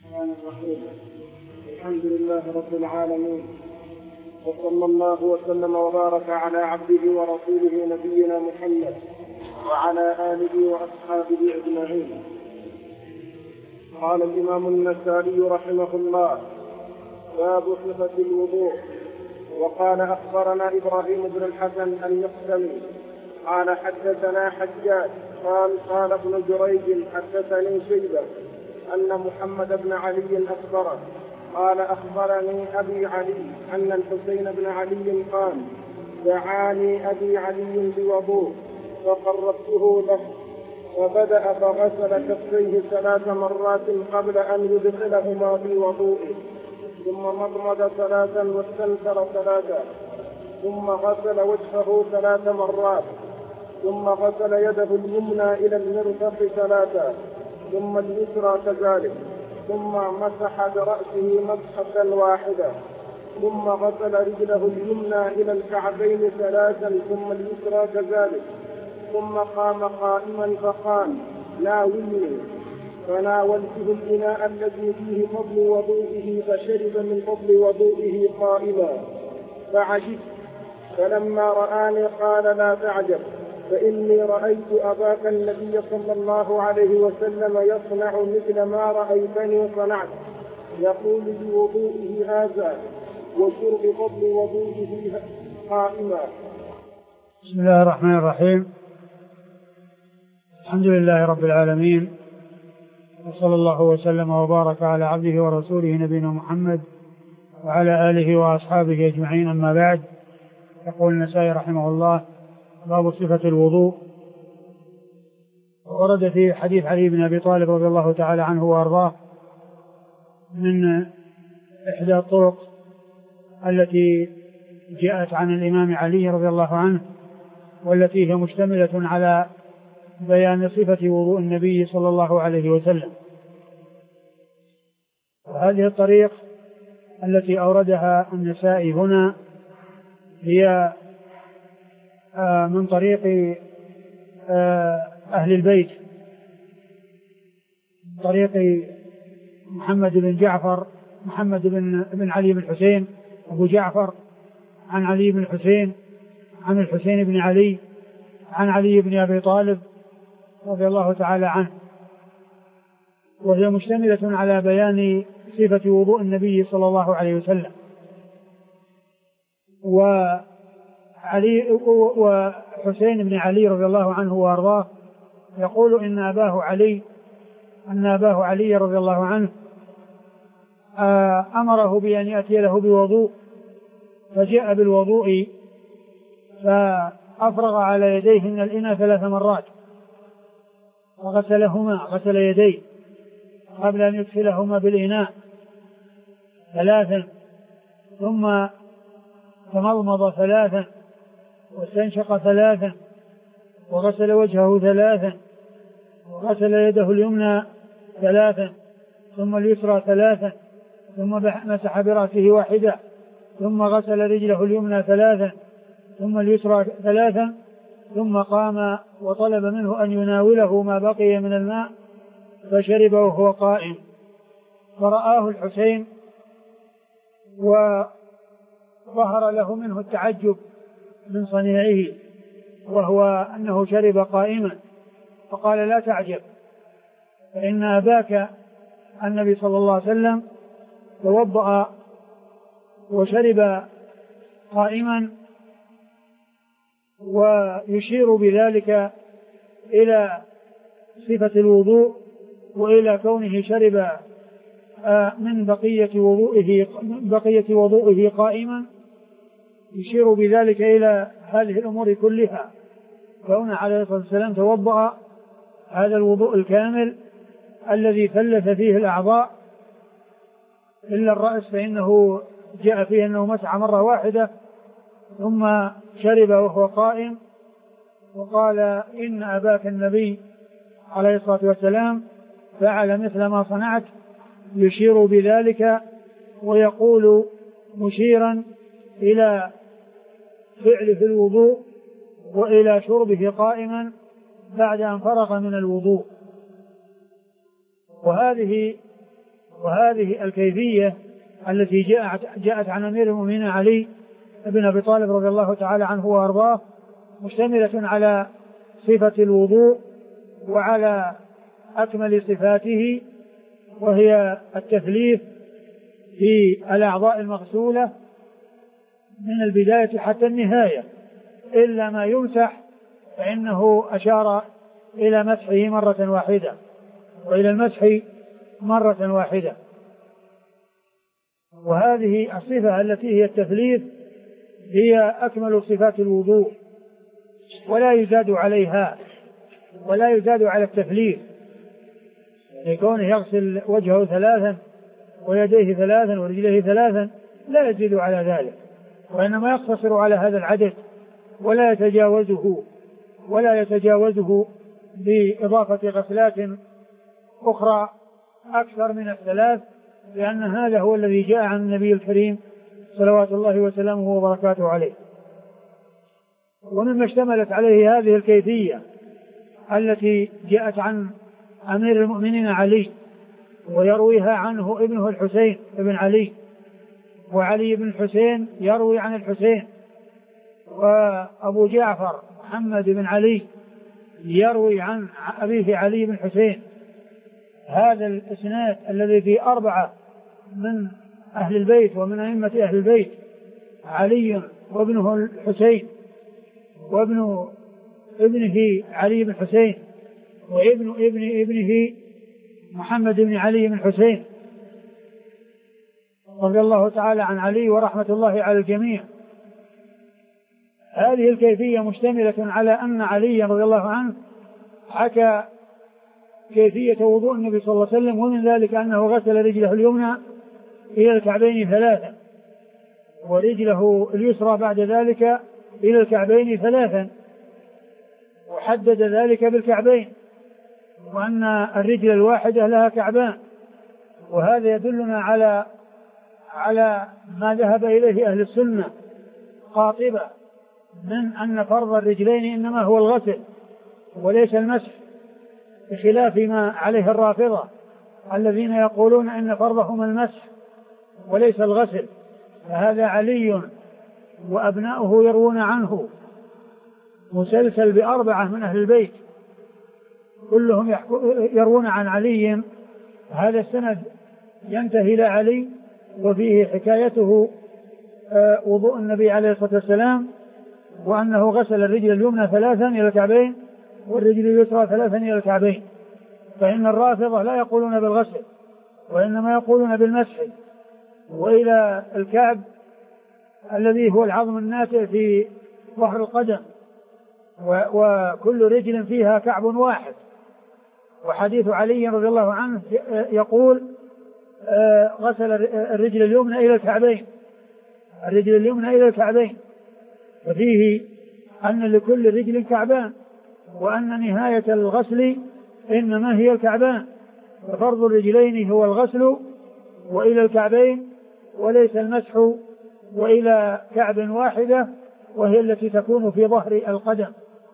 الرحمن الرحيم. الحمد لله رب العالمين، وصلى الله وسلم وبارك على عبده ورسوله نبينا محمد وعلى آله وأصحابه أجمعين. قال الإمام النسائي رحمه الله: باب صفة الوضوء. وقال: أخبرنا إبراهيم بن الحسن المقسمي قال: حدثنا حجاج قال ابن جريج: حدثني شيبة أن محمد بن علي أخبره قال: أخبرني أبي علي أن الحسين بن علي قال: دعاني أبي علي بوضوء فقربته له، فبدأ فغسل كفيه 3 مرات قبل أن يدخلهما في وضوئه، ثم مضمض 3 واستنثر 3، ثم غسل وجهه 3 مرات، ثم غسل يده اليمنى إلى المرفق 3، ثم اليسرى كذلك، ثم مسح برأسه مسحة واحدة، ثم غسل رجله اليمنى إلى الكعبين 3، ثم اليسرى كذلك، ثم قام قائما فقال: ناولني، فناولته الإناء الذي فيه فضل وضوئه فشرب من فضل وضوئه قائما، فعجبت، فلما رآني قال: لا تعجب، فإني رأيت أباك النبي صلى الله عليه وسلم يصنع مثل ما رأيتني صنعت، يقول بوضوئه هذا وشرب فضل وضوئه قائما. بسم الله الرحمن الرحيم. الحمد لله رب العالمين، وصلى الله وسلم وبارك على عبده ورسوله نبينا محمد وعلى آله وأصحابه أجمعين، أما بعد. يقول النسائي رحمه الله: باب صفة الوضوء. ورد في حديث علي بن أبي طالب رضي الله تعالى عنه وأرضاه من إحدى الطرق التي جاءت عن الإمام علي رضي الله عنه، والتي هي مشتملة على بيان صفة وضوء النبي صلى الله عليه وسلم. هذه الطريق التي أوردها النسائي هنا هي من طريق أهل البيت، طريق محمد بن علي بن الحسين أبو جعفر، عن علي بن الحسين، عن الحسين بن علي، عن علي بن أبي طالب رضي الله تعالى عنه، وهي مشتملة على بيان صفة وضوء النبي صلى الله عليه وسلم. وحسين بن علي رضي الله عنه وأرضاه يقول إن أباه علي رضي الله عنه أمره بأن يأتي له بوضوء، فجاء بالوضوء فأفرغ على يديه من الإناء 3 مرات، فغسلهما، غسل يديه قبل أن يدخلهما بالإناء 3، ثم تمضمض 3 واستنشق 3، وغسل وجهه 3، وغسل يده اليمنى 3، ثم اليسرى 3، ثم مسح برأسه 1، ثم غسل رجله اليمنى 3، ثم اليسرى 3، ثم قام وطلب منه أن يناوله ما بقي من الماء فشرب وهو قائم، فرآه الحسين وظهر له منه التعجب من صنيعه، وهو أنه شرب قائما، فقال: لا تعجب، فإن أباك النبي صلى الله عليه وسلم توضأ وشرب قائما، ويشير بذلك إلى صفة الوضوء وإلى كونه شرب من بقية وضوئه قائما، يشير بذلك إلى هذه الأمور كلها، كونه عليه الصلاة والسلام توضأ هذا الوضوء الكامل الذي ثلث فيه الأعضاء إلا الرأس، فإنه جاء فيه أنه مسح مرة واحدة ثم شرب وهو قائم، وقال: إن أباك النبي عليه الصلاة والسلام فعل مثل ما صنعت، يشير بذلك ويقول مشيرا إلى فعل في الوضوء وإلى شربه قائما بعد أن فرغ من الوضوء. وهذه وهذه الكيفية التي جاءت عن أمير المؤمنين علي بن أبي طالب رضي الله تعالى عنه وأرضاه مشتملة على صفة الوضوء وعلى أكمل صفاته، وهي التثليث في الأعضاء المغسولة من البداية حتى النهاية، إلا ما يمسح فإنه أشار إلى مسحه مرة واحدة وإلى المسح مرة واحدة. وهذه الصفة التي هي التثليث هي أكمل صفات الوضوء، ولا يزاد عليها ولا يزاد على التثليث، لكونه يغسل وجهه 3 ويديه 3 ورجليه 3 لا يزيد على ذلك، وإنما يقتصر على هذا العدد ولا يتجاوزه بإضافة غسلات أخرى أكثر من 3، لأن هذا هو الذي جاء عن النبي الكريم صلوات الله وسلامه وبركاته عليه. ومما اشتملت عليه هذه الكيفية التي جاءت عن أمير المؤمنين علي ويرويها عنه ابنه الحسين ابن علي، وعلي بن الحسين يروي عن الحسين، وأبو جعفر محمد بن علي يروي عن أبيه علي بن الحسين. هذا الإسناد الذي فيه 4 من أهل البيت ومن أئمة أهل البيت، علي وابنه الحسين وابن ابنه علي بن الحسين وابن ابنه محمد بن علي بن الحسين رضي الله تعالى عن علي ورحمة الله على الجميع. هذه الكيفية مشتملة على أن علي رضي الله عنه حكى كيفية وضوء النبي صلى الله عليه وسلم، ومن ذلك أنه غسل رجله اليمنى إلى الكعبين 3، ورجله اليسرى بعد ذلك إلى الكعبين 3، وحدد ذلك بالكعبين، وأن الرجل الواحدة لها كعبان. وهذا يدلنا على ما ذهب إليه أهل السنة قاطبة من أن فرض الرجلين إنما هو الغسل وليس المسح، بخلاف ما عليه الرافضة الذين يقولون إن فرضهم المسح وليس الغسل. فهذا علي وأبناؤه يروون عنه مسلسل ب4 من أهل البيت كلهم يروون عن علي. هذا السند ينتهي إلى علي وفيه حكايته وضوء النبي عليه الصلاة والسلام، وأنه غسل الرجل اليمنى 3 إلى الكعبين والرجل اليسرى 3 إلى الكعبين. فإن الرافضة لا يقولون بالغسل وإنما يقولون بالمسح، وإلى الكعب الذي هو العظم الناتئ في ظهر القدم، وكل رجل فيها كعب واحد. وحديث علي رضي الله عنه يقول غسل الرجل اليمنى إلى الكعبين، الرجل اليمنى إلى الكعبين، ففيه أن لكل رجل كعبان، وأن نهاية الغسل إنما هي الكعبان، ففرض الرجلين هو الغسل وإلى الكعبين وليس المسح وإلى كعب واحدة وهي التي تكون في ظهر القدم.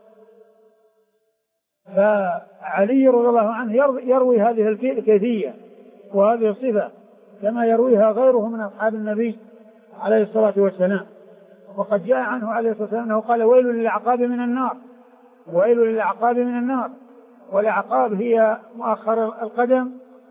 فعلي رضي الله عنه يروي هذه الكيفية وهذه الصفة كما يرويها غيره من أصحاب النبي عليه الصلاة والسلام. وقد جاء عنه عليه الصلاة والسلام أنه قال: ويل للأعقاب من النار، ويل للأعقاب من النار. والأعقاب هي مؤخر القدم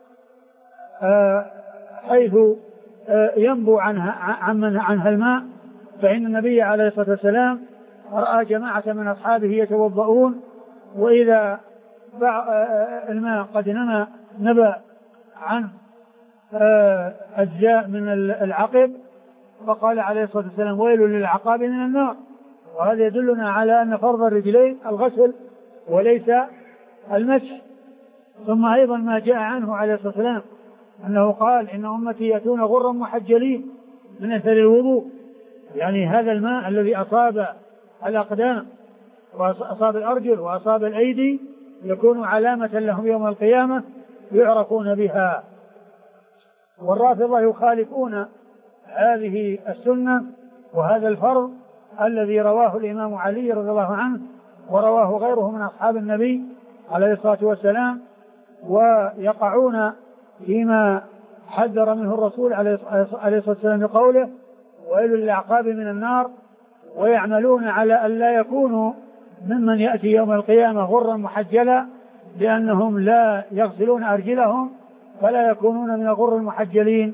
حيث ينبو عنها الماء، فإن النبي عليه الصلاة والسلام رأى جماعة من أصحابه يتوضؤون، وإذا الماء قد نبى عن أجزاء من العقب، فقال عليه الصلاة والسلام: ويل للأعقاب من النار. وهذا يدلنا على أن فرض الرجلين الغسل وليس المسح. ثم أيضا ما جاء عنه عليه الصلاة والسلام أنه قال: إن أمتي يأتون غرا محجلين من أثر الوضوء، يعني هذا الماء الذي أصاب الأقدام وأصاب الأرجل وأصاب الأيدي يكون علامة لهم يوم القيامة يعرفون بها. والرافضة يخالفون هذه السنة وهذا الفرض الذي رواه الإمام علي رضي الله عنه ورواه غيره من أصحاب النبي عليه الصلاة والسلام، ويقعون فيما حذر منه الرسول عليه الصلاة والسلام بقوله: ويل للأعقاب من النار، ويعملون على أن لا يكونوا ممن يأتي يوم القيامة غرا محجلا، لأنهم لا يغسلون أرجلهم فلا يكونون من الغر المحجلين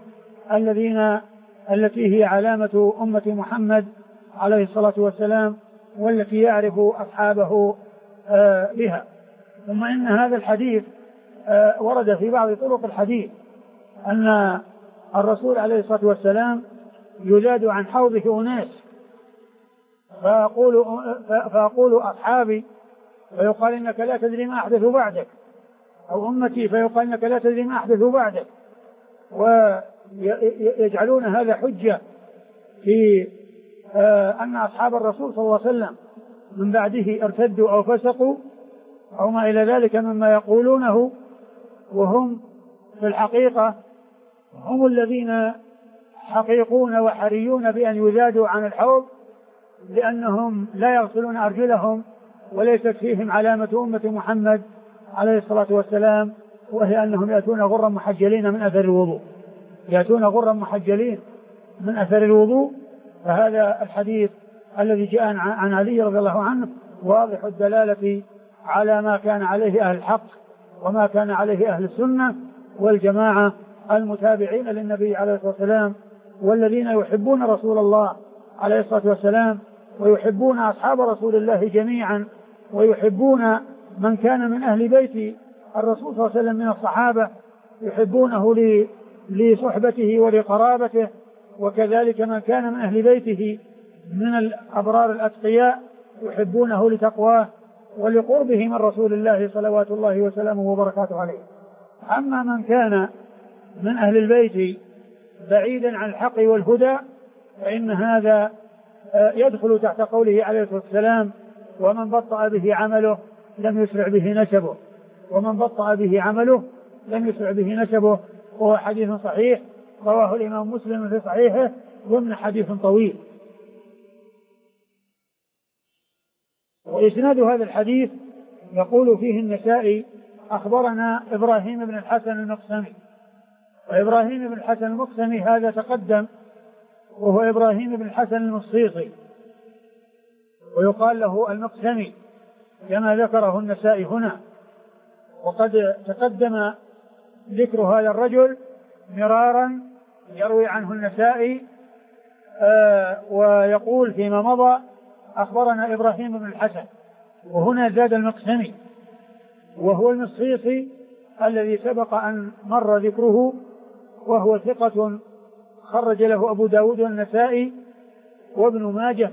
التي هي علامة أمة محمد عليه الصلاة والسلام، والتي يعرف أصحابه بها. ثم إن هذا الحديث ورد في بعض طرق الحديث أن الرسول عليه الصلاة والسلام يزاد عن حوضه أناس فأقول أصحابي فيقال إنك لا تدري ما أحدث بعدك، أو أمتي فيقال إنك لا تدري ما أحدث بعدك، ويجعلون هذا حجة في أن أصحاب الرسول صلى الله عليه وسلم من بعده ارتدوا أو فسقوا أو ما إلى ذلك مما يقولونه، وهم في الحقيقة هم الذين حقيقون وحريون بأن يزادوا عن الحوض، لأنهم لا يغسلون أرجلهم وليست فيهم علامة أمة محمد عليه الصلاة والسلام، وهي أنهم يأتون غرا محجلين من أثر الوضوء، يأتون غرا محجلين من أثر الوضوء. فهذا الحديث الذي جاء عن علي رضي الله عنه واضح الدلالة على ما كان عليه أهل الحق وما كان عليه أهل السنة والجماعة المتابعين للنبي عليه الصلاة والسلام، والذين يحبون رسول الله عليه الصلاة والسلام ويحبون أصحاب رسول الله جميعا، ويحبون من كان من أهل بيت الرسول صلى الله عليه وسلم من الصحابة، يحبونه لصحبته ولقرابته، وكذلك من كان من أهل بيته من الأبرار الأتقياء يحبونه لتقواه ولقربه من رسول الله صلوات الله وسلامه وبركاته عليه. أما من كان من أهل البيت بعيدا عن الحق والهدى فإن هذا يدخل تحت قوله عليه الصلاة والسلام: ومن بطأ به عمله لم يسرع به نسبه، ومن بطأ به عمله لم يسرع به نسبه. وهو حديث صحيح رواه الإمام مسلم في صحيحه ضمن حديث طويل. وإسناد هذا الحديث يقول فيه النسائي: أخبرنا إبراهيم بن الحسن المقسمي. وإبراهيم بن الحسن المقسمي هذا تقدم، وهو إبراهيم بن الحسن المصيصي، ويقال له المقسمي كما ذكره النسائي هنا. وقد تقدم ذكر هذا الرجل مرارا، يروي عنه النسائي ويقول فيما مضى: أخبرنا إبراهيم بن الحسن، وهنا زاد المقسمي، وهو المصيصي الذي سبق أن مر ذكره، وهو ثقة خرج له أبو داود والنسائي وابن ماجه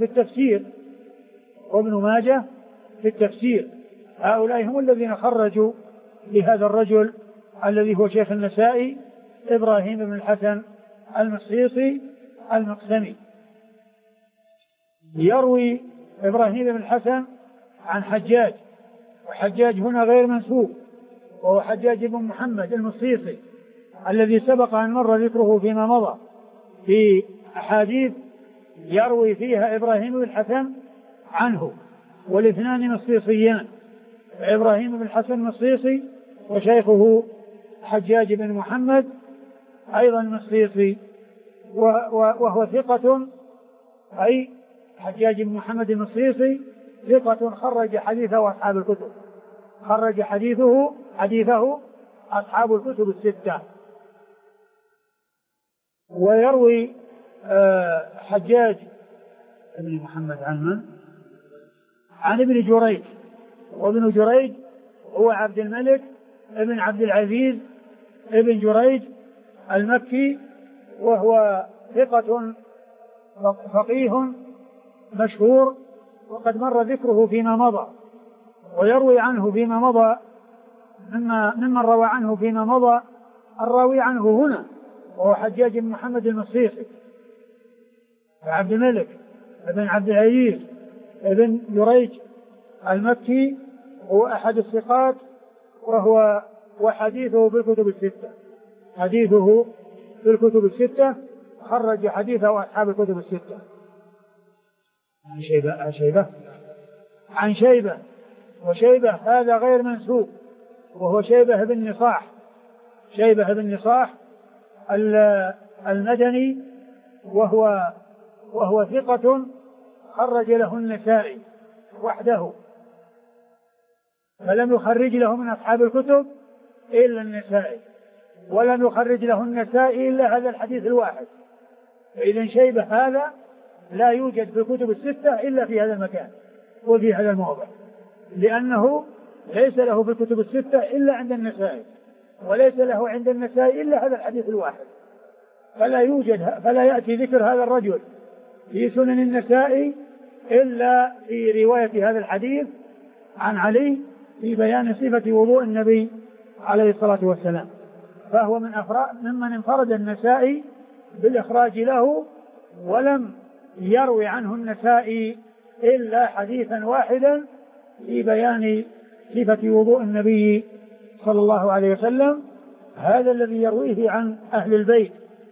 في التفسير. هؤلاء هم الذين خرجوا لهذا الرجل الذي هو شيخ النسائي إبراهيم بن الحسن المصيصي المقسمي. يروي إبراهيم بن الحسن عن حجاج، وحجاج هنا غير منسوب، وهو حجاج بن محمد المصيصي الذي سبق أن مر ذكره فيما مضى في أحاديث يروي فيها إبراهيم بن الحسن عنه، والاثنان مصيصيان، إبراهيم بن الحسن مصيصي وشيخه حجاج بن محمد أيضا مصيصي، وهو ثقة، أي حجاج بن محمد المصيصي ثقة خرج حديثه أصحاب الكتب، خرج حديثه أصحاب الكتب الستة. ويروي حجاج بن محمد عن ابن جريج، وابن جريج هو عبد الملك ابن عبد العزيز ابن جريج المكي، وهو ثقة فقيه مشهور، وقد مر ذكره فيما مضى. ويروي عنه فيما مضى ممن روى عنه فيما مضى الراوي عنه هنا، وهو حجاج بن محمد المصيصي عبد الملك ابن عبد العزيز ابن جريج المكي، هو أحد الثقات، وحديثه بالكتب الستة، حديثه في الكتب الستة، خرج حديثه أصحاب الكتب الستة. عن شيبة، وشيبة هذا غير منسوب، وهو شيبة بن نصاح المدني وهو ثقة خرج له النسائي وحده، فلم يخرج له من أصحاب الكتب إلا النسائي، ولم يخرج له النسائي إلا هذا الحديث الواحد. فإذا شيبة هذا لا يوجد في الكتب الستة إلا في هذا المكان وفي هذا الموضع، لأنه ليس له في الكتب الستة إلا عند النسائي، وليس له عند النسائي إلا هذا الحديث الواحد، فلا يأتي ذكر هذا الرجل في سنن النسائي إلا في رواية هذا الحديث عن علي في بيان صفة وضوء النبي عليه الصلاة والسلام. فهو ممن انفرد النسائي بالإخراج له، ولم يروي عنه النسائي إلا حديثا واحدا في بيان صفة وضوء النبي صلى الله عليه وسلم، هذا الذي يرويه عن أهل البيت.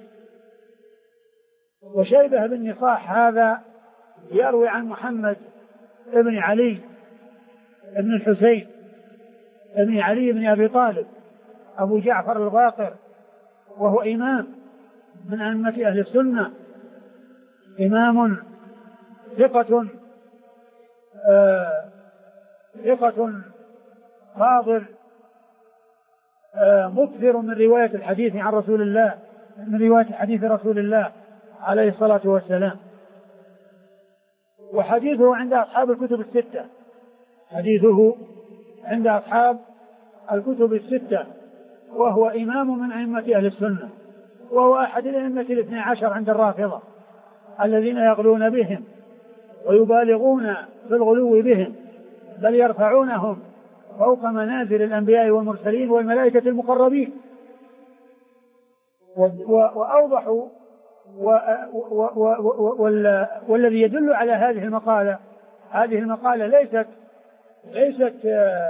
وشيبة بن نصاح هذا يروي عن محمد ابن علي ابن الحسين ابن علي بن أبي طالب أبو جعفر الباقر، وهو إمام من أئمة أهل السنة، إمام ثقة فاضل مكثر من رواية الحديث عن رسول الله، من رواية حديث رسول الله عليه الصلاة والسلام. وحديثه عند أصحاب الكتب الستة، حديثه عند أصحاب الكتب الستة، وهو إمام من أئمة أهل السنة، وهو أحد الأئمة 12 عند الرافضة الذين يغلون بهم ويبالغون في الغلو بهم، بل يرفعونهم فوق منازل الأنبياء والمرسلين والملائكة المقربين. وأوضحوا والذي يدل على هذه المقالة ليست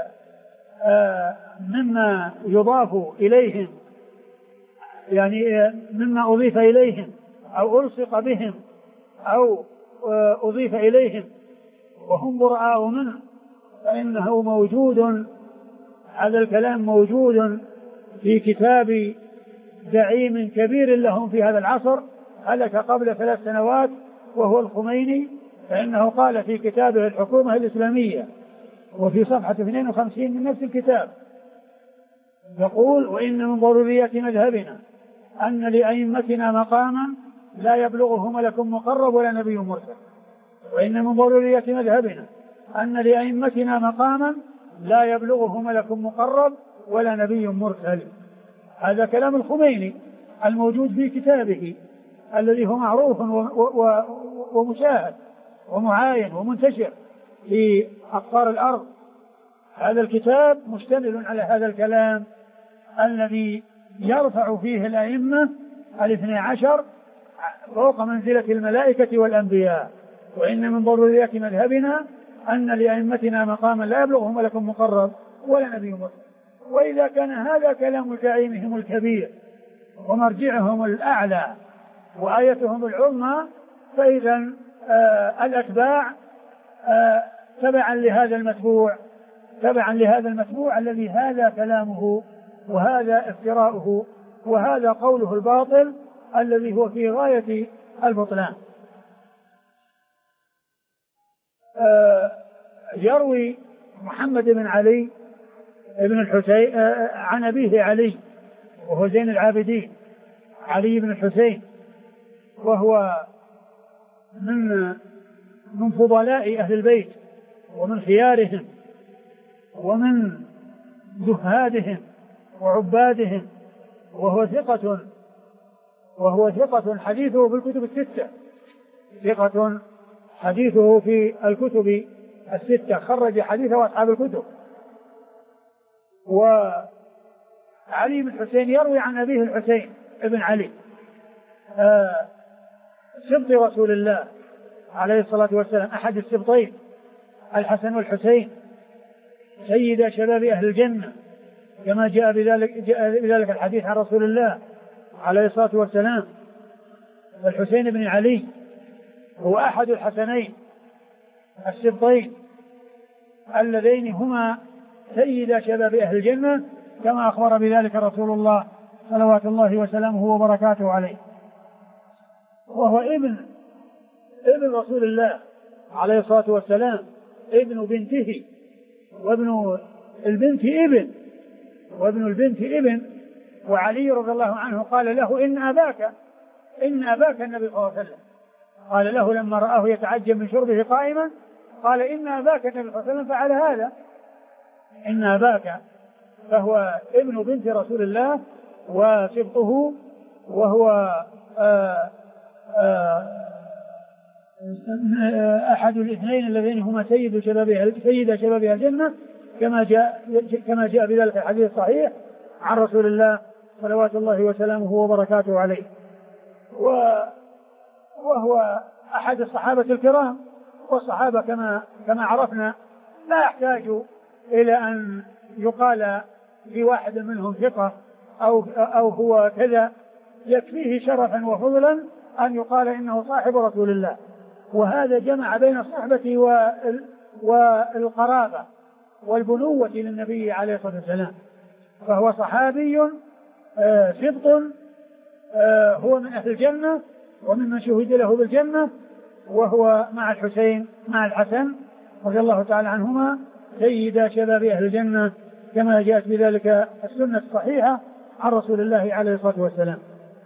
مما يضاف إليهم، يعني مما أضيف إليهم أو ألصق بهم أو أضيف إليهم وهم براء منه، فإنه موجود، هذا الكلام موجود في كتاب زعيم كبير لهم في هذا العصر هلك قبل 3 سنوات وهو الخميني، فإنه قال في كتابه الحكومة الإسلامية وفي صفحة 52 من نفس الكتاب يقول: وإن من ضروريات مذهبنا أن لأئمتنا مقاما لا يبلغه ملك مقرب ولا نبي مرسل. وإن من ضروريات مذهبنا أن لأئمتنا مقاما لا يبلغه ملك مقرب ولا نبي مرسل. هذا كلام الخميني الموجود في كتابه الذي هو معروف ومشاهد ومعاين ومنتشر في أقطار الأرض. هذا الكتاب مشتمل على هذا الكلام الذي يرفع فيه الأئمة 12 فوق منزلة الملائكة والأنبياء. وإن من ضروريات مذهبنا أن لأئمتنا مقاما لا يبلغه ملك مقرب ولا نبي مرسل. وإذا كان هذا كلام زعيمهم الكبير ومرجعهم الأعلى وآيتهم العظمى، فإذا الأتباع تبعا لهذا المتبوع الذي هذا كلامه وهذا افتراؤه وهذا قوله الباطل الذي هو في غاية البطلان. يروي محمد بن علي بن الحسين عن أبيه علي وهو زين العابدين علي بن الحسين، وهو من فضلاء أهل البيت ومن خيارهم ومن زهادهم وعبادهم، وهو ثقة حديثه في الكتب الستة، ثقة حديثه في الكتب الستة، خرج حديثه أصحاب الكتب. وعلي بن الحسين يروي عن أبيه الحسين ابن علي سبط رسول الله عليه الصلاة والسلام، أحد السبطين الحسن والحسين سيد شباب أهل الجنة، كما جاء بذلك الحديث عن رسول الله عليه الصلاة والسلام. والحسين بن علي هو أحد الحسنين السبطين اللذين هما سيد شباب أهل الجنة، كما أخبر بذلك رسول الله صلوات الله وسلامه وبركاته عليه، وهو ابن رسول الله عليه الصلاة والسلام، ابن بنته، وابن البنت ابن، وعلي رضي الله عنه قال له إن أباك النبي صلى الله عليه وسلم، قال له لما رآه يتعجب من شربه قائما قال إن أباك النبي صلى الله عليه وسلم فعل هذا، إن أباك، فهو ابن بنت رسول الله وسبطه، وهو أحد الاثنين اللذين هما سيد شباب الجنة، كما جاء بذلك الحديث الصحيح عن رسول الله صلوات الله وسلامه وبركاته عليه. وهو أحد الصحابة الكرام، والصحابة كما عرفنا لا يحتاج إلى أن يقال في واحد منهم ثقة أو هو كذا، يكفيه شرفا وفضلا أن يقال إنه صاحب رسول الله. وهذا جمع بين الصحبة والقرابة والبنوة للنبي عليه الصلاة والسلام، فهو صحابي صدق، هو من أهل الجنة وممن شهد له بالجنة، وهو مع الحسن رضي الله تعالى عنهما سيدا شباب أهل الجنة، كما جاءت بذلك السنة الصحيحة عن رسول الله عليه الصلاة والسلام.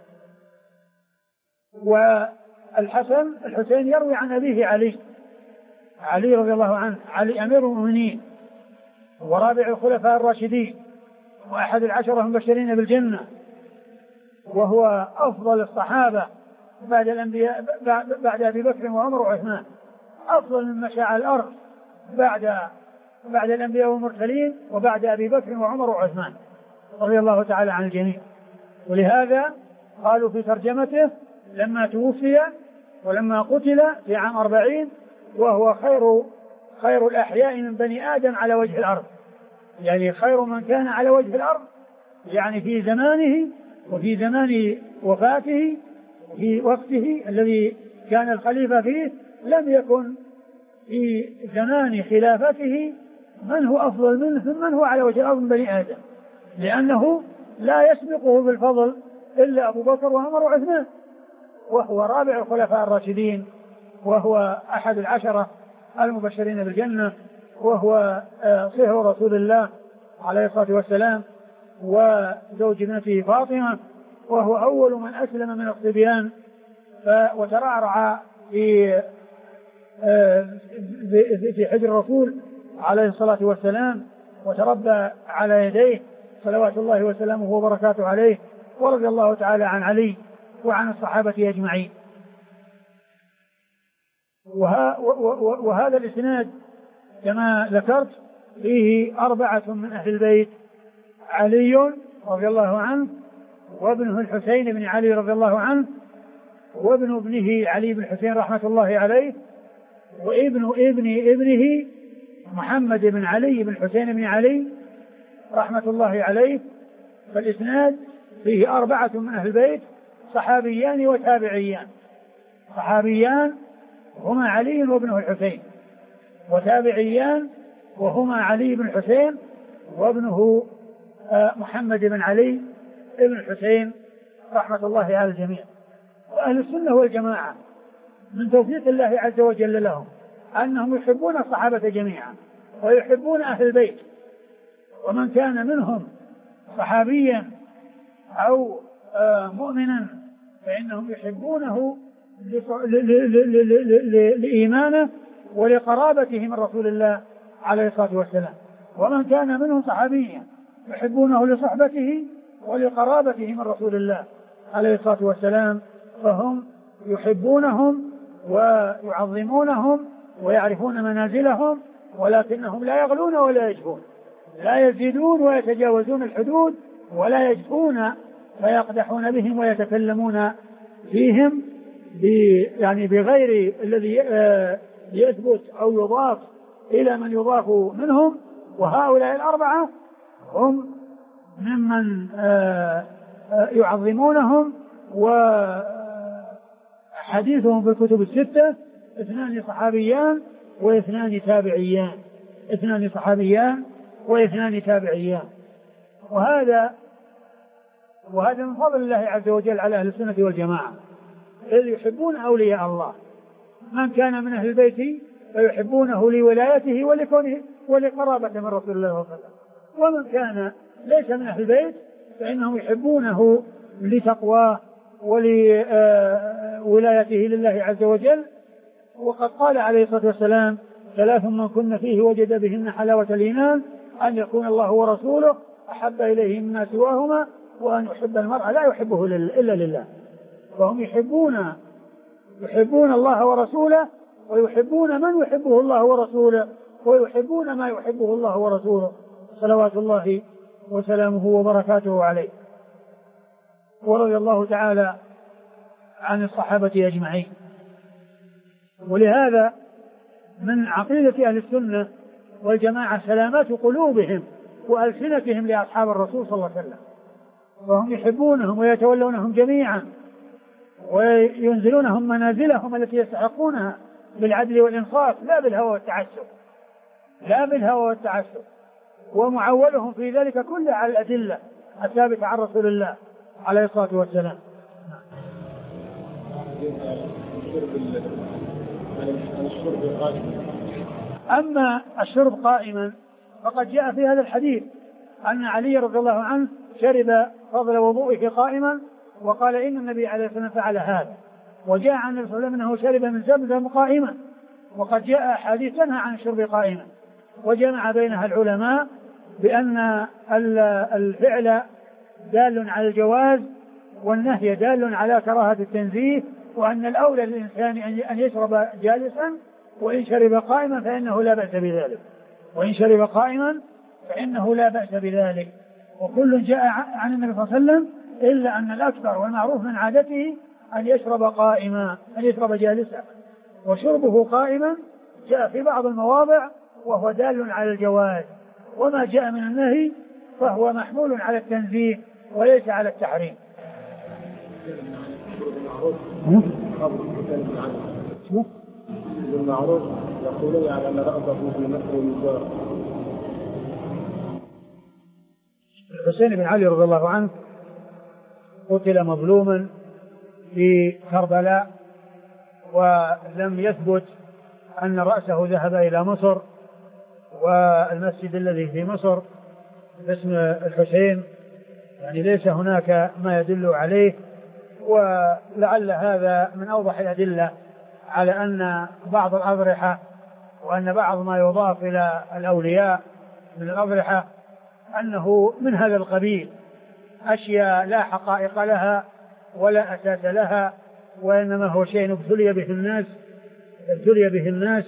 الحسين يروي عن أبيه علي رضي الله عنه، علي أمير المؤمنين ورابع الخلفاء الراشدين وأحد العشرة المبشرين بالجنة، وهو أفضل الصحابة بعد الأنبياء، بعد أبي بكر وعمر وعثمان، أفضل من مشاع الأرض بعد الأنبياء والمرسلين وبعد أبي بكر وعمر وعثمان رضي الله تعالى عن الجميع. ولهذا قالوا في ترجمته لما توفي ولما قتل في عام 40 وهو خير الأحياء من بني آدم على وجه الأرض، يعني خير من كان على وجه الأرض، يعني في زمانه وفي زمان وفاته في وقته الذي كان الخليفة فيه، لم يكن في زمان خلافته من هو أفضل منه من هو على وجه الأرض من بني آدم، لأنه لا يسبقه بالفضل إلا أبو بكر وعمر وعثمان، وهو رابع الخلفاء الراشدين، وهو أحد العشرة المبشرين بالجنة، وهو صهر رسول الله عليه الصلاة والسلام وزوج ابنته فاطمة، وهو أول من أسلم من الصبيان وترعرع في حجر الرسول عليه الصلاة والسلام، وتربى على يديه صلوات الله وسلامه وبركاته عليه، ورضي الله تعالى عن علي وعن الصحابة أجمعين. وهذا الإسناد كما ذكرت فيه 4 من أهل البيت: علي رضي الله عنه، وابنه الحسين بن علي رضي الله عنه، وابن ابنه علي بن الحسين رحمة الله عليه، وابن ابنه محمد بن علي بن الحسين بن علي رحمة الله عليه. فالإسناد فيه 4 من أهل البيت، صحابيان وتابعيان، صحابيان هما علي وابنه الحسين، وتابعيان وهما علي بن الحسين وابنه محمد بن علي بن الحسين رحمة الله على الجميع. وأهل السنة والجماعة من توفيق الله عز وجل لهم أنهم يحبون الصحابة جميعا ويحبون أهل البيت، ومن كان منهم صحابيا أو مؤمنا فإنهم يحبونه لإيمانه ولقرابته من رسول الله عليه الصلاة والسلام، ومن كان منهم صحابيا يحبونه لصحبته ولقرابته من رسول الله عليه الصلاة والسلام، فهم يحبونهم ويعظمونهم ويعرفون منازلهم، ولكنهم لا يغلون ولا يجفون، لا يزيدون ويتجاوزون الحدود، ولا يجفون فيقدحون بهم ويتكلمون فيهم يعني بغير الذي يثبت أو يضاف إلى من يضاف منهم. وهؤلاء 4 هم ممن يعظمونهم، وحديثهم في الكتب 6: 2 صحابيان و2 تابعيان، 2 صحابيان و2 تابعيان. وهذا وهذا من فضل الله عز وجل على أهل السنة والجماعة، إذ يحبون أولياء الله. من كان من أهل البيت فيحبونه لولايته ولكونه ولقرابته من رسول الله صلى الله عليه وسلم، ومن كان ليس من أهل البيت فإنهم يحبونه لتقواه ولولايته لله عز وجل. وقد قال عليه الصلاة والسلام: 3 من كن فيه وجد بهن حلاوة الإيمان، أن يكون الله ورسوله أحب إليه مما سواهما، وأن يحب المرء لا يحبه إلا لله. فهم يحبون الله ورسوله، ويحبون من يحبه الله ورسوله، ويحبون ما يحبه الله ورسوله صلوات الله وسلامه وبركاته عليه. ورضي الله تعالى عن الصحابة أجمعين. ولهذا من عقيدة أهل السنة والجماعة سلامات قلوبهم وألسنتهم لأصحاب الرسول صلى الله عليه وسلم، وهم يحبونهم ويتولونهم جميعا وينزلونهم منازلهم التي يستحقونها بالعدل والإنصاف، لا بالهوى والتعسف، ومعولهم في ذلك كله على الأدلة الثابتة عن رسول الله عليه الصلاة والسلام. أما الشرب قائما فقد جاء في هذا الحديث أن علي رضي الله عنه شرب فضل وضوئه قائما، وقال إن النبي عليه الصلاة والسلام فعل هذا. وجاء عن النبي صلى الله عليه وسلم أنه شرب من زمزم قائما، وقد جاء أحاديث تنهى عن الشرب قائما. وجمع بينها العلماء بأن الفعل دال على الجواز والنهي دال على كراهة التنزيه، وأن الأولى للإنسان أن يشرب جالسا، وإن شرب قائما فإنه لا بأس بذلك. وكل جاء عن النبي صلى الله عليه وسلم، إلا أن الأكثر والمعروف من عادته أن يشرب قائما، أن يشرب جالسا. وشربه قائما جاء في بعض المواضع وهو دال على الجواز، وما جاء من النهي فهو محمول على التنزيه وليس على التحريم. المعروف يقولون على أن رأسه في مصر ويزار. الحسين بن علي رضي الله عنه قتل مظلوما في كربلاء، ولم يثبت أن رأسه ذهب إلى مصر، والمسجد الذي في مصر باسم الحسين يعني ليس هناك ما يدل عليه. ولعل هذا من أوضح الأدلة على أن بعض الأضرحة وأن بعض ما يضاف إلى الأولياء من الأضرحة أنه من هذا القبيل، أشياء لا حقائق لها ولا أساس لها، وإنما هو شيء ابتلي به الناس.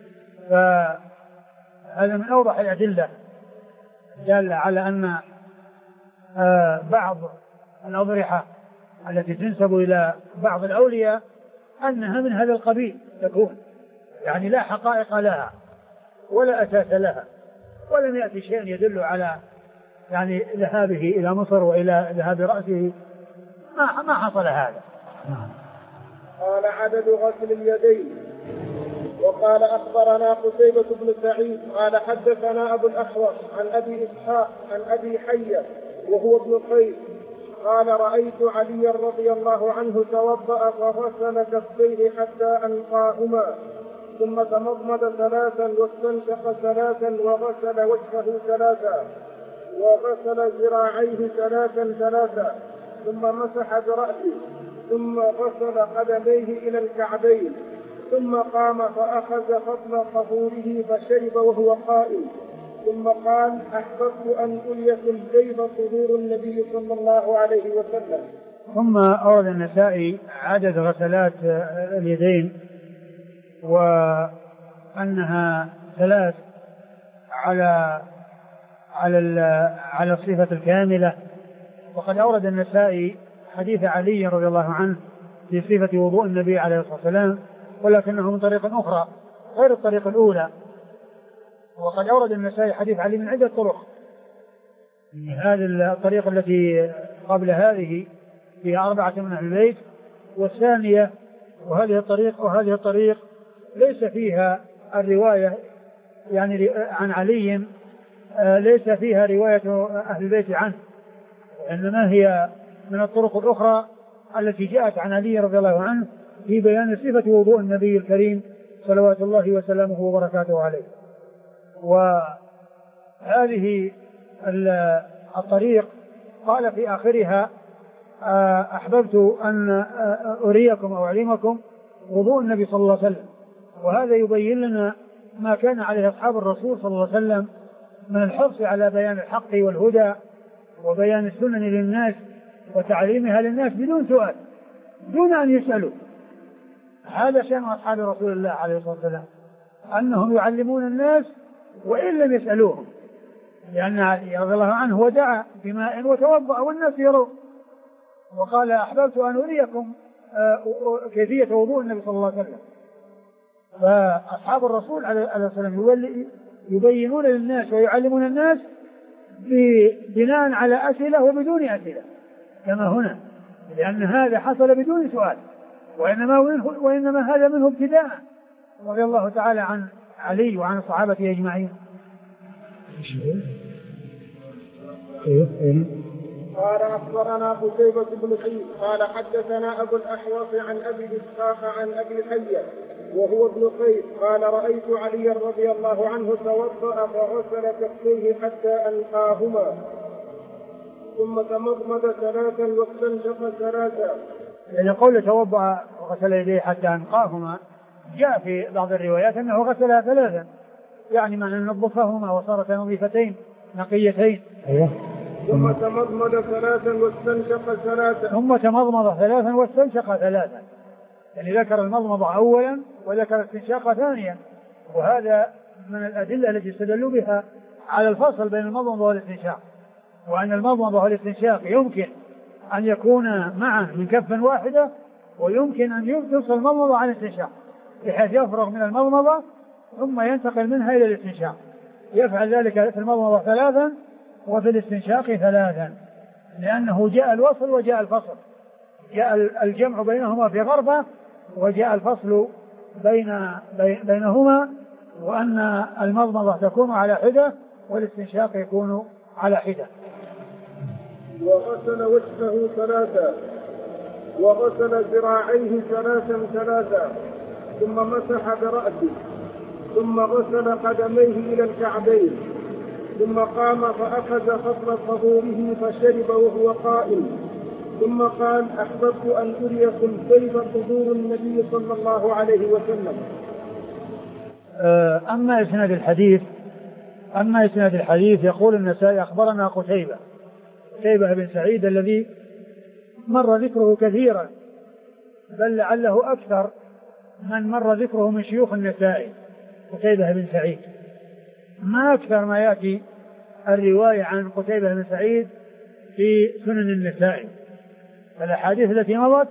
فهذا من أوضح الأدلة دل على أن بعض الأضرحة التي تنسب إلى بعض الأولياء أنها من هذا القبيل تكون، يعني لا حقائق لها ولا أساس لها، ولم يأتي شيء يدل على يعني ذهابه إلى مصر وإلى ذهاب رأسه، ما حصل هذا. قال عدد غسل اليدين. وقال أخبرنا قتيبة بن سعيد قال حدثنا أبو الأحوص عن أبي إسحاق عن أبي حية وهو ابن قيس قال رأيت علي رضي الله عنه توضأ فغسل كفيه حتى أنقاهما، ثم تمضمض 3 واستنشق 3 وغسل وجهه 3 وغسل ذراعيه 3 ثم مسح برأسه، ثم غسل قدميه إلى الكعبين، ثم قام فأخذ فضل طهوره فشرب وهو قائم، ثم قال أحببت أن أليكم كيف طهور النبي صلى الله عليه وسلم. ثم أورد النسائي عدد غسلات اليدين وأنها 3 على الصفة الكاملة. وقد أورد النسائي حديث علي رضي الله عنه في صفة وضوء النبي عليه الصلاة والسلام، ولكنه من طريق أخرى غير الطريق الأولى. وقد أورد النسائي حديث علي من عدة طرق. هذه الطريقة التي قبل هذه فيها 4 من أهل البيت، والثانية وهذه الطريق ليس فيها الرواية يعني عن علي، ليس فيها رواية أهل البيت عنه، إنما هي من الطرق الأخرى التي جاءت عن علي رضي الله عنه في بيان صفة وضوء النبي الكريم صلوات الله وسلامه وبركاته عليه. وهذه الطريق قال في آخرها أحببت أن أريكم أو أعلمكم وضوء النبي صلى الله عليه وسلم. وهذا يبين لنا ما كان عليه أصحاب الرسول صلى الله عليه وسلم من الحرص على بيان الحق والهدى وبيان السنن للناس وتعليمها للناس بدون سؤال، دون أن يسألوا. هذا شأن أصحاب رسول الله عليه الصلاة والسلام، أنهم يعلمون الناس وإن لم يسألوهم، لأن علي رضي الله عنه ودعا بماء وتوضأ والناس يرون، وقال أحببت أن أريكم كيفية وضوء النبي صلى الله عليه وسلم. فأصحاب الرسول عليه الصلاة والسلام يبينون للناس ويعلمون الناس بناء على أسئلة وبدون أسئلة كما هنا، لأن هذا حصل بدون سؤال، وإنما هذا منه ابتداء رضي الله تعالى عن علي وعن الصحابة أجمعين. قال أخبرنا قتيبة بن سعيد قال حدثنا أبو الأحوص عن أبي إسحاق عن أبي الحية وهو ابن قيس قال رأيت علي رضي الله عنه توضأ فغسل كفيه حتى أنقاهما ثم تمضمض ثلاثا واستنشق ثلاثا. يعني قول توضأ وغسل يديه حتى أنقاهما جاء في بعض الروايات أنه غسلها ثلاثا، يعني معنى أن نظفهما وصارتا نظيفتين نقيتين. أيوه. ثم تمضمض ثلاثا واستنشق ثلاثا. يعني ذكر المضمضة أولا وذكر الاستنشاق ثانيا، وهذا من الأدلة التي استدلوا بها على الفصل بين المضمضة والاستنشاق، وأن المضمضة والاستنشاق يمكن أن يكون معا من كف واحدة، ويمكن أن يفصل المضمضة عن الاستنشاق بحيث يفرغ من المضمضة ثم ينتقل منها إلى الاستنشاق، يفعل ذلك في المضمضة ثلاثا وفي الاستنشاق ثلاثا، لأنه جاء الوصل وجاء الفصل، جاء الجمع بينهما في غرفة وجاء الفصل بينهما، وأن المضمضة تكون على حدة والاستنشاق يكون على حدة. وغسل وجهه ثلاثا وغسل ذراعيه ثلاثا ثم مسح برأسه ثم غسل قدميه إلى الكعبين ثم قام فأخذ فضل طهوره فشرب وهو قائم ثم قال أحببت أن أريكم كيف طهور النبي صلى الله عليه وسلم. أما إسناد الحديث يقول النسائي أخبرنا قتيبة بن سعيد الذي مر ذكره كثيرا، بل لعله أكثر من مر ذكره من شيوخ النسائي. قتيبة بن سعيد ما أكثر ما يأتي الرواية عن قتيبة بن سعيد في سنن النسائي. الأحاديث التي مضت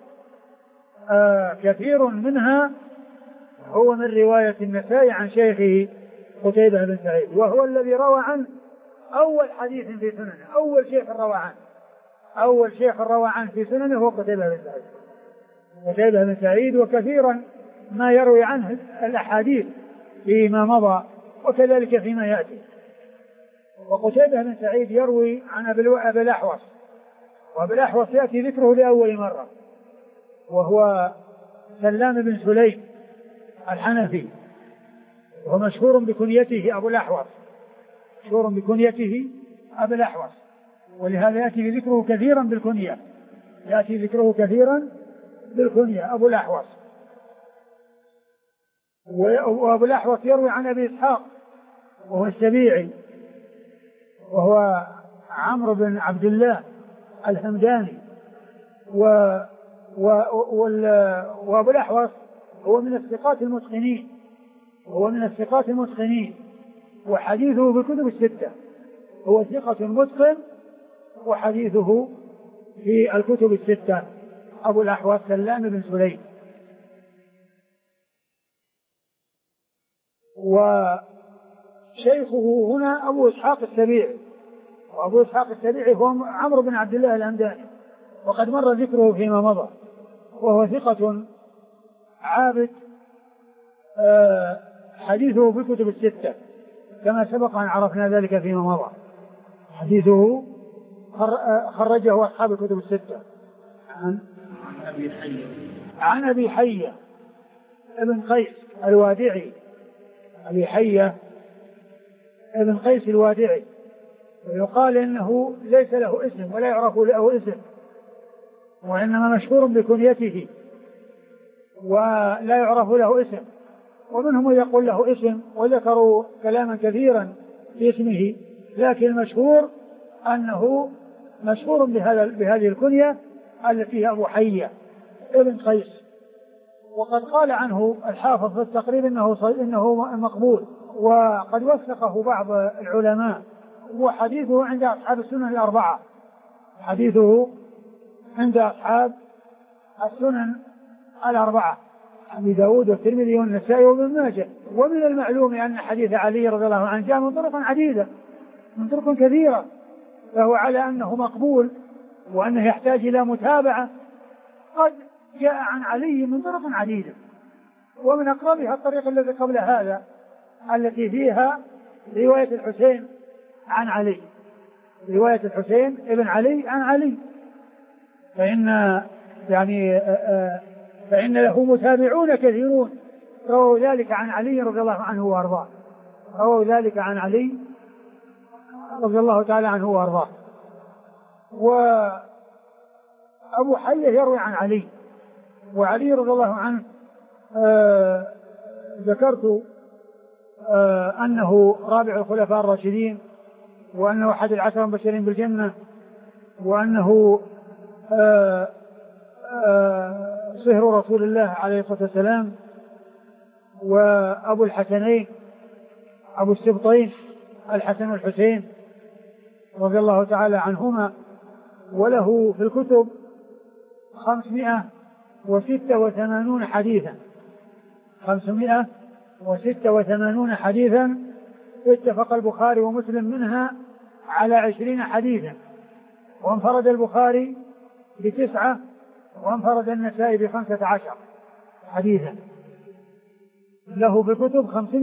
كثير منها هو من رواية النسائي عن شيخه قتيبة بن سعيد، وهو الذي روى عنه أول حديث في سننه، أول شيخ روى عنه في سننه هو قتيبة بن سعيد، وكثيرا ما يروي عنه الأحاديث فيما مضى وكذلك فيما يأتي. وقتيبة بن سعيد يروي عن أبي الأحوص، وأبي الأحوص يأتي ذكره لأول مرة، وهو سلام بن سليم الحنفي، ومشهور بكنيته أبو الأحوص، ولهذا يأتي ذكره كثيرا بالكنية أبو الأحوص. وأبو الأحوص يروي عن أبي إسحاق وهو السبيعي، وهو عمرو بن عبد الله الهمداني، وأبو الأحوص هو من الثقات المتقنين، وحديثه بالكتب الستة، هو ثقة متقن وحديثه في الكتب الستة. أبو الأحوص سلام بن سليم. وشيخه هنا أبو إسحاق السبيعي، وأبو إسحاق السبيعي هو عمرو بن عبد الله الهمداني، وقد مر ذكره فيما مضى، وهو ثقة عابد، حديثه في الكتب الستة كما سبق أن عرفنا ذلك فيما مضى. حديثه خرجه أصحاب الكتب الستة. عن أبي حية ابن قيس الوادعي، أبي حية ابن قيس الوادعي، ويقال إنه ليس له اسم ولا يعرف له اسم، وإنما مشهور بكنيته ولا يعرف له اسم، ومنهم يقول له اسم وذكروا كلاما كثيرا في اسمه، لكن المشهور أنه مشهور بهذه الكنية التي هي أبو حية ابن قيس. وقد قال عنه الحافظ في التقريب إنه مقبول، وقد وثقه بعض العلماء، وحديثه عند أصحاب السنن الأربعة، حديثه عند أصحاب السنن الأربعة أبي داود والترمذي والنسائي وابن ماجه. ومن المعلوم أن حديث علي رضي الله عنه جاء من طرق عديدة، من طرق كثيرة، فهو على أنه مقبول وأنه يحتاج إلى متابعة. قد جاء عن علي من طرق عديدة، ومن أقربها الطريق الذي قبل هذا التي فيها رواية الحسين عن علي، رواية الحسين ابن علي عن علي، فإن له متابعون كثيرون رووا ذلك عن علي رضي الله عنه وأرضاه، رووا ذلك عن علي رضي الله تعالى عنه وأرضاه. وأبو حية يروي عن علي، وعلي رضي الله عنه ذكرت أنه رابع الخلفاء الراشدين، وأنه أحد العشر المبشرين بالجنة، وأنه صهر رسول الله عليه الصلاة والسلام، وأبو الحسنين أبو السبطين الحسن والحسين رضي الله تعالى عنهما. وله في الكتب 586 حديثا، 586 حديثا، اتفق البخاري ومسلم منها على 20 حديثا، وانفرد البخاري ب9، وانفرد النسائي ب15 حديثا. له في الكتب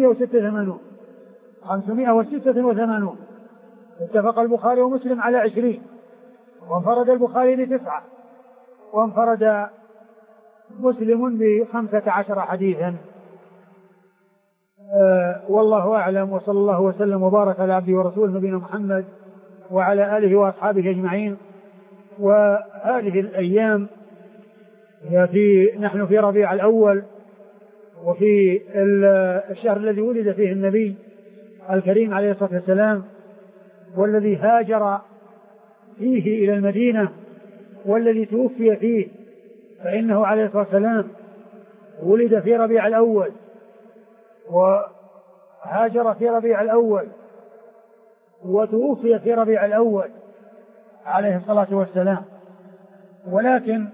586، اتفق البخاري ومسلم على 20، وانفرد البخاري ب9، وانفرد مسلم ب15 حديثا. والله أعلم، وصلى الله وسلم وبارك على عبده ورسوله نبينا محمد وعلى آله وأصحابه أجمعين. وهذه الأيام نحن في ربيع الأول، وفي الشهر الذي ولد فيه النبي الكريم عليه الصلاة والسلام، والذي هاجر فيه إلى المدينة، والذي توفي فيه، فإنه عليه الصلاة والسلام ولد في ربيع الأول وهاجر في ربيع الأول وتوفي في ربيع الأول عليه الصلاة والسلام. ولكن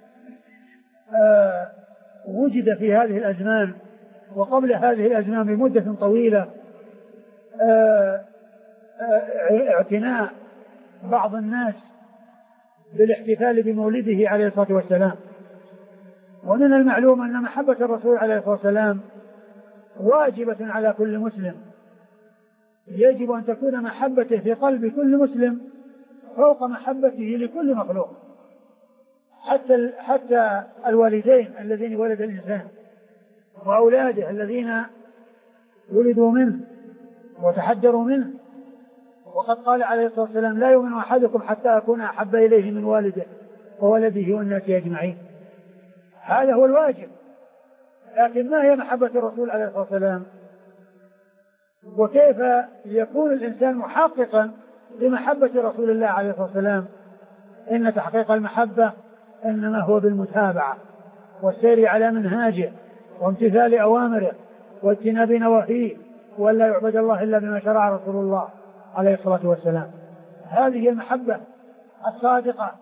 وجد في هذه الأزمان وقبل هذه الأزمان بمدة طويلة اعتناء بعض الناس بالاحتفال بمولده عليه الصلاة والسلام. ومن المعلوم أن محبة الرسول عليه الصلاة والسلام واجبة على كل مسلم، يجب أن تكون محبته في قلب كل مسلم فوق محبته لكل مخلوق، حتى الوالدين الذين ولد الإنسان وأولاده الذين ولدوا منه وتحجروا منه. وقد قال عليه الصلاة والسلام: لا يؤمن أحدكم حتى أكون أحب إليه من والده وولده والناس أجمعين. هذا هو الواجب. لكن ما هي محبة الرسول عليه الصلاة والسلام؟ وكيف يكون الإنسان محققا لمحبة رسول الله عليه الصلاة والسلام؟ إن تحقيق المحبة إنما هو بالمتابعة والسير على منهاجه وامتثال أوامره واجتناب نواهيه، ولا يعبد الله إلا بما شرع رسول الله عليه الصلاة والسلام. هذه المحبة الصادقة.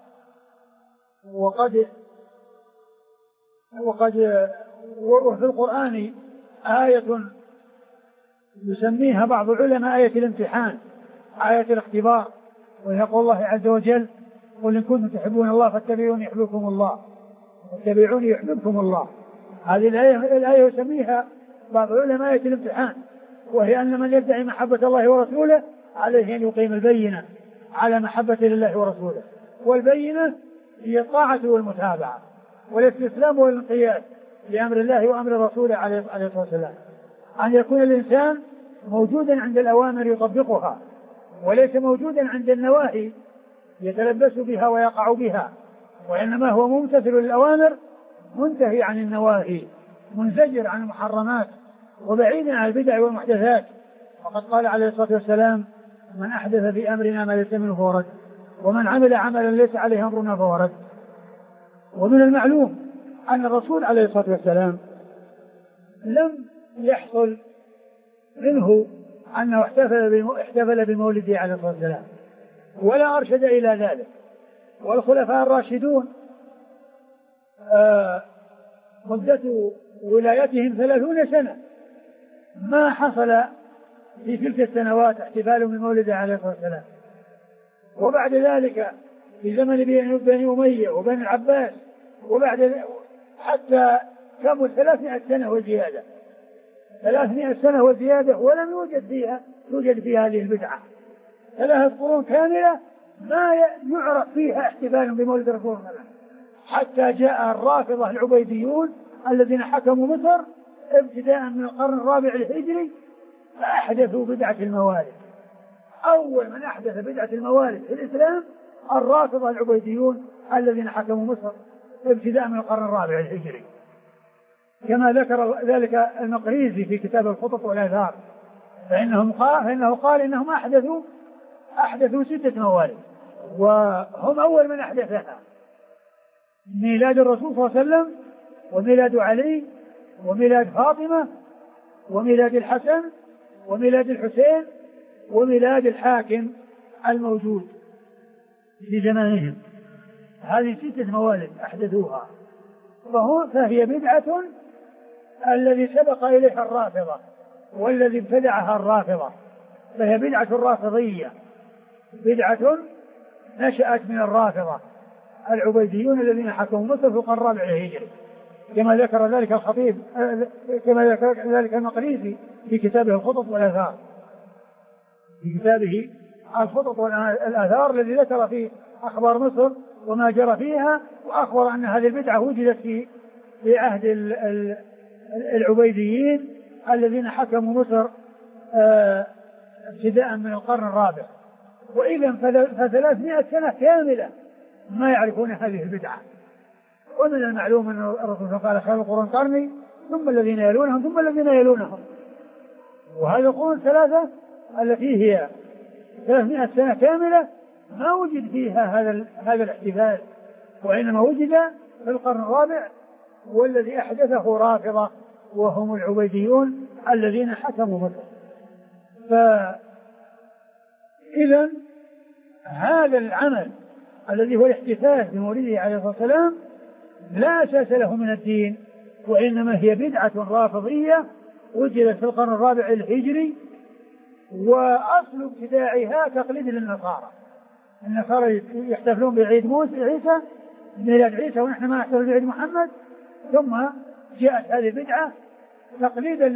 وفي القرآن آية يسميها بعض العلماء آية الامتحان، آية الاختبار، ويقول الله عز وجل: قل إن كنتم تحبون الله فاتبعوني يحببكم الله، فاتبعوني يحببكم الله. هذه الآية يسميها بعض العلماء آية الامتحان، وهي أن من يدعي محبة الله ورسوله عليه أن يقيم البينة على محبة لله ورسوله. والبينة هي الطاعة والمتابعة والاستسلام والانقياد لأمر الله وأمر رسوله عليه الصلاة والسلام. أن يكون الإنسان موجودا عند الأوامر يطبقها، وليس موجودا عند النواهي يتلبس بها ويقع بها، وإنما هو ممتثل للأوامر منتهي عن النواهي، منزجر عن المحرمات، وبعيد عن البدع والمحدثات. وقد قال عليه الصلاة والسلام: من أحدث في أمرنا ما ليس منه فهو رد، ومن عمل عملا ليس عليه أمرنا فهو رد. ومن المعلوم أن الرسول عليه الصلاة والسلام لم يحصل منه أنه احتفل بمولده عليه الصلاة والسلام، ولا أرشد إلى ذلك. والخلفاء الراشدون مدة ولايتهم 30 سنة ما حصل في تلك السنوات احتفال بمولده عليه الصلاة والسلام. وبعد ذلك في زمن بني أمية وبني العباس، وبعد حتى كمل 300 سنة وزيادة، 300 سنة وزيادة، ولم يوجد فيها هذه البدعة. 3 قرون كاملة ما يعرف فيها احتفال بمولد رسول الله، حتى جاء الرافضة العبيديون الذين حكموا مصر ابتداء من القرن الرابع الهجري فأحدثوا بدعة الموالد. أول من أحدث بدعة الموالد في الإسلام الرافضة العبيديون الذين حكموا مصر ابتداء من القرن الرابع الهجري، كما ذكر ذلك المقريزي في كتاب الخطط والآثار، فإنه قال إنهم أحدثوا 6 موالد، وهم أول من أحدثها: ميلاد الرسول صلى الله عليه وسلم، وميلاد علي، وميلاد فاطمة، وميلاد الحسن، وميلاد الحسين، وميلاد الحاكم الموجود في زمانهم. هذه 6 موالد أحدثوها، فهي بدعة الذي سبق إليها الرافضة والذي ابتدعها الرافضة، فهي بدعة رافضية، بدعة نشأت من الرافضة العبيديون الذين حكموا مصر في القرن الرابع الهجري، كما ذكر ذلك الخطيب، كما ذكر ذلك المقريزي في كتابه الخطط والآثار، في كتابه الخطط والآثار الذي ذكر فيه أخبار مصر وما جرى فيها، وأخبر أن هذه البدعة وجدت في عهد العبيديين الذين حكموا مصر ابتداء من القرن الرابع. وإذا 300 سنة كاملة ما يعرفون هذه البدعة. ومن المعلوم أن الرسول قال: خير القرون قرني ثم الذين يلونهم ثم الذين يلونهم. وهذه القرون 3 التي هي 300 سنة كاملة ما وجد فيها هذا الاحتفال، وإنما وجد في القرن الرابع، والذي أحدثه رافضة وهم العبيديون الذين حكموا مصر. فإذا هذا العمل الذي هو الاحتفال بمولده عليه الصلاة والسلام لا أساس له من الدين، وإنما هي بدعة رافضية وجدت في القرن الرابع الهجري، وأصل ابتداعها تقليد للنصارى. النصارى يحتفلون بعيد عيسى، ميلاد عيسى، ونحن ما نحتفل بعيد محمد. ثم جاءت هذه البدعة تقليدا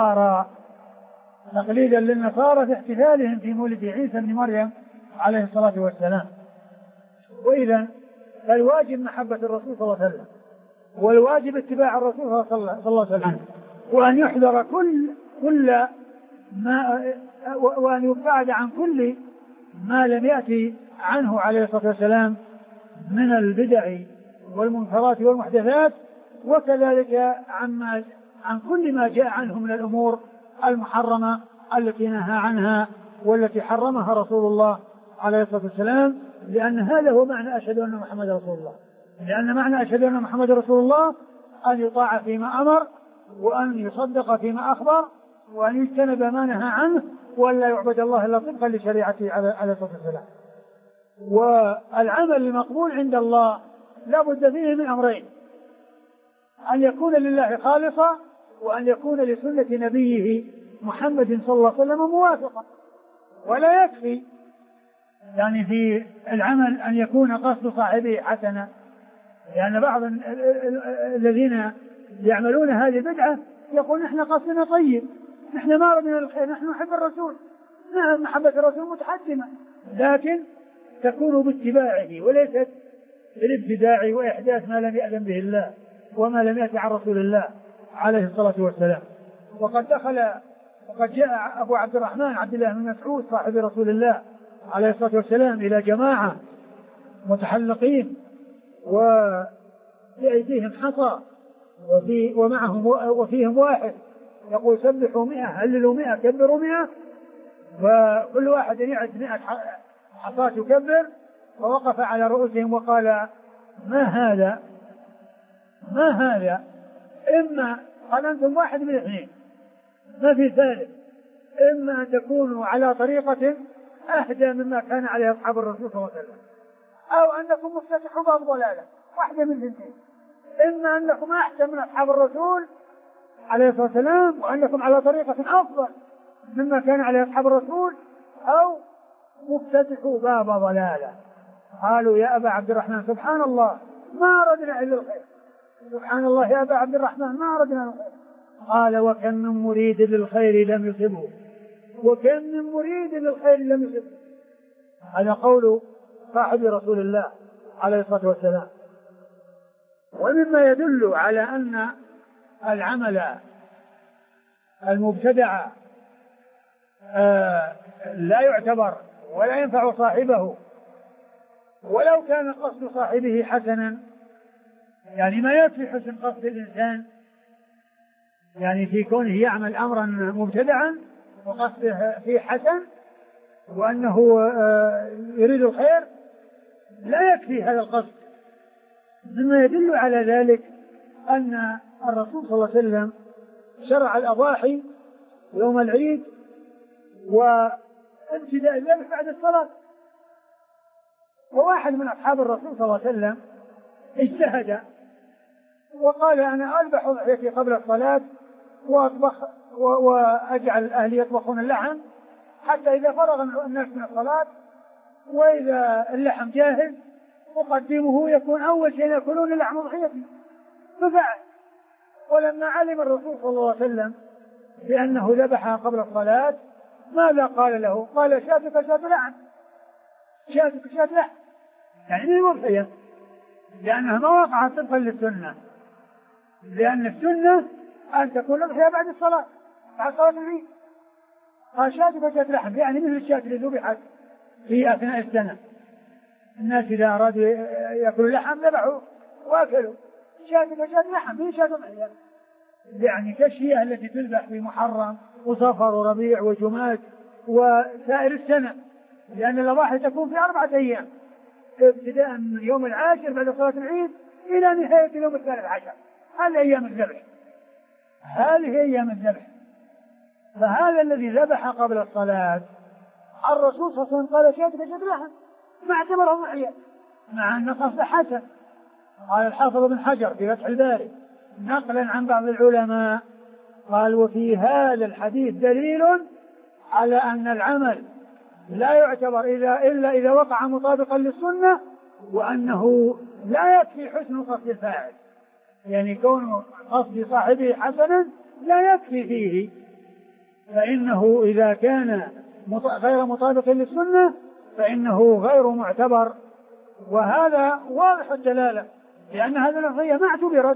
للنصارى في احتفالهم في مولد عيسى بن مريم عليه الصلاة والسلام. وإذا فالواجب محبة الرسول صلى الله عليه وسلم، والواجب اتباع الرسول صلى الله عليه وسلم، وأن يحذر كل ما، وأن يبعد عن كل ما لم يأتي عنه عليه الصلاة والسلام من البدع والمنكرات والمحدثات، وكذلك عن كل ما جاء عنه من الأمور المحرمة التي نهى عنها والتي حرمها رسول الله عليه الصلاة والسلام. لأن هذا هو معنى أشهد أن محمد رسول الله، لأن معنى أشهد أن محمد رسول الله أن يطاع فيما أمر، وأن يصدق فيما أخبر، وأن يجتنب ما نهى عنه، وأن لا يعبد الله إلا طبقا لشريعته عليه الصلاة والسلام. والعمل المقبول عند الله لا بد فيه من أمرين: أن يكون لله خالصا، وأن يكون لسنة نبيه محمد صلى الله عليه وسلم موافقا. ولا يكفي يعني في العمل أن يكون قصد صاحبه حسنا، لأن بعض الذين يعملون هذه البدعة يقول: نحن قصدنا طيب، نحن ما ردنا الخير، نحن نحب الرسول. نعم، محبة الرسول متحتمة، لكن تكون باتباعه وليست بالابتداع وإحداث ما لم يأذن به الله وما لم يأتي عن رسول الله عليه الصلاة والسلام. وقد جاء أبو عبد الرحمن عبد الله بن مسعود صاحب رسول الله عليه الصلاة والسلام إلى جماعة متحلقين وبأيديهم حصى وفيهم واحد يقول سبحوا 100 هللوا 100 كبروا 100، وكل واحد يعد 100 حصاة يكبر، ووقف على رؤوسهم وقال ما هذا إما قال أنتم واحد من اثنين ما في ثالث، إما أن تكونوا على طريقة أهدى مما كان عليه أصحاب الرسول صلى الله عليه وسلم، أو أنكم مفتتحوا باب ضلالة، واحدة من الاثنين، إما أنكم أحسن من أصحاب الرسول عليه الصلاة والسلام وأنكم على طريقة أفضل مما كان عليه أصحاب الرسول، أو مفتتحوا باب ضلالة. قالوا يا أبا عبد الرحمن سبحان الله ما أردنا إلا الخير، سبحان الله يا أبا عبد الرحمن ما أردنا الخير. قال وكم من مريد للخير لم يصبه، وكم من مريد للخير لم يصبه. هذا قول صاحب رسول الله عليه الصلاة والسلام. ومما يدل على أن العمل المبتدع لا يعتبر ولا ينفع صاحبه ولو كان قصد صاحبه حسنا، يعني ما يكفي حسن قصد الإنسان يعني في كونه يعمل أمرا مبتدعا وقصده فيه حسن وأنه يريد الخير، لا يكفي هذا القصد. مما يدل على ذلك أن الرسول صلى الله عليه وسلم شرع الأضاحي يوم العيد وابتداء الذبح بعد الصلاة، وواحد من أصحاب الرسول صلى الله عليه وسلم اجتهد وقال أنا أذبح ضحيتي قبل الصلاة وأطبخ وأجعل أهلي يطبخون اللحم حتى إذا فرغ الناس من الصلاة وإذا اللحم جاهز أقدمه يكون أول شيء يأكلون لحم ضحيتي، ففعل. ولما علم الرسول صلى الله عليه وسلم بأنه ذبحها قبل الصلاة ماذا قال له؟ قال شاتك شات لحم، شاتك شات لحم، يعني من المضحية، لأنها ما وقعت طبقا للسنة، لأن السنة أن تكون الأضحية بعد الصلاة بعد صلاة العيد. قال شاتك شات لحم، يعني مثل الشاة اللي ذبحت في أثناء السنة، الناس إذا أرادوا يأكلوا اللحم ذبحوا وأكلوا، شاتك شات لحم هي شاة ضحية، يعني كالشيء التي تذبح في محرم وصفر وربيع وجماد وسائر السنة، لأن الأضاحي تكون في 4 أيام ابتداء من يوم العاشر بعد صلاة العيد إلى نهاية اليوم 13، هذه أيام الذبح، هذه أيام الذبح. فهذا الذي ذبح قبل الصلاة الرسول صلى الله عليه وسلم قال شاتك شات لحم ما اعتبره ضحية، مع أن قصد حسن. قال الحافظ بن حجر في فتح الباري نقلا عن بعض العلماء قال وفي هذا الحديث دليل على أن العمل لا يعتبر إلا إذا وقع مطابقا للسنة، وأنه لا يكفي حسن قصد الفاعل، يعني كون قصد صاحبه حسنا لا يكفي فيه، فإنه إذا كان غير مطابق للسنة فإنه غير معتبر. وهذا واضح الدلالة، لأن هذه الأضحية ما اعتبرت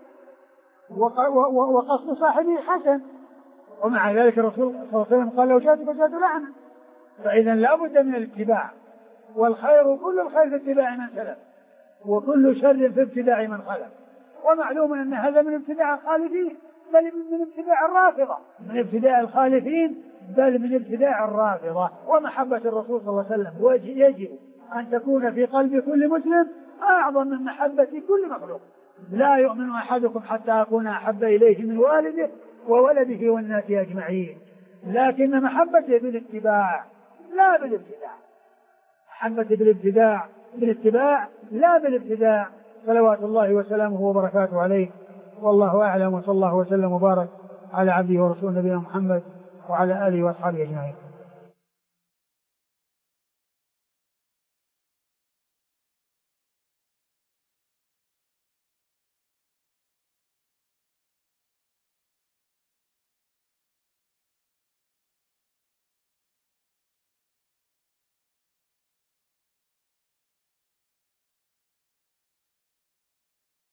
وقصد صاحبه حسن، ومع ذلك الرسول صلى الله عليه وسلم قال لو شاتك شات لحم. فإذا لا بد من الاتباع، والخير كل الخير في اتباع من سلف وكل شر في ابتداع من خلف. ومعلوم أن هذا من ابتداع الخالفين بل من ابتداع الرافضة، من ابتداع الخالفين بل من ابتداع الرافضة. ومحبة الرسول صلى الله عليه وسلم يجب أن تكون في قلب كل مسلم أعظم من محبة كل مخلوق. لا يؤمن أحدكم حتى أكون أحب إليه من والده وولده والناس أجمعين، لكن محبته بالاتباع لا بالابتداع، محبته بالاتباع لا بالابتداع، صلوات الله وسلامه وبركاته عليه. والله أعلم، وصلى الله وسلم وبارك على عبده ورسوله نبينا محمد وعلى آله وأصحابه أجمعين.